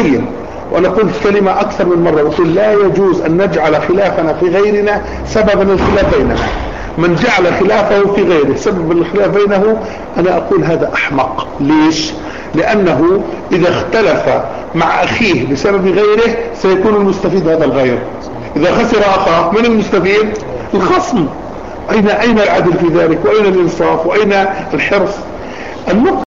أبين وأنا قلت كلمة أكثر من مرة، وقلت لا يجوز أن نجعل خلافنا في غيرنا سببا للخلاف بيننا. من جعل خلافه في غيره سبب الخلاف بينه أنا أقول هذا أحمق. ليش؟ لأنه إذا اختلف مع أخيه بسبب غيره سيكون المستفيد هذا الغير. إذا خسر أخاه من المستفيد؟ الخصم. أين العدل في ذلك؟ وأين الإنصاف؟ وأين الحرص؟ النقطة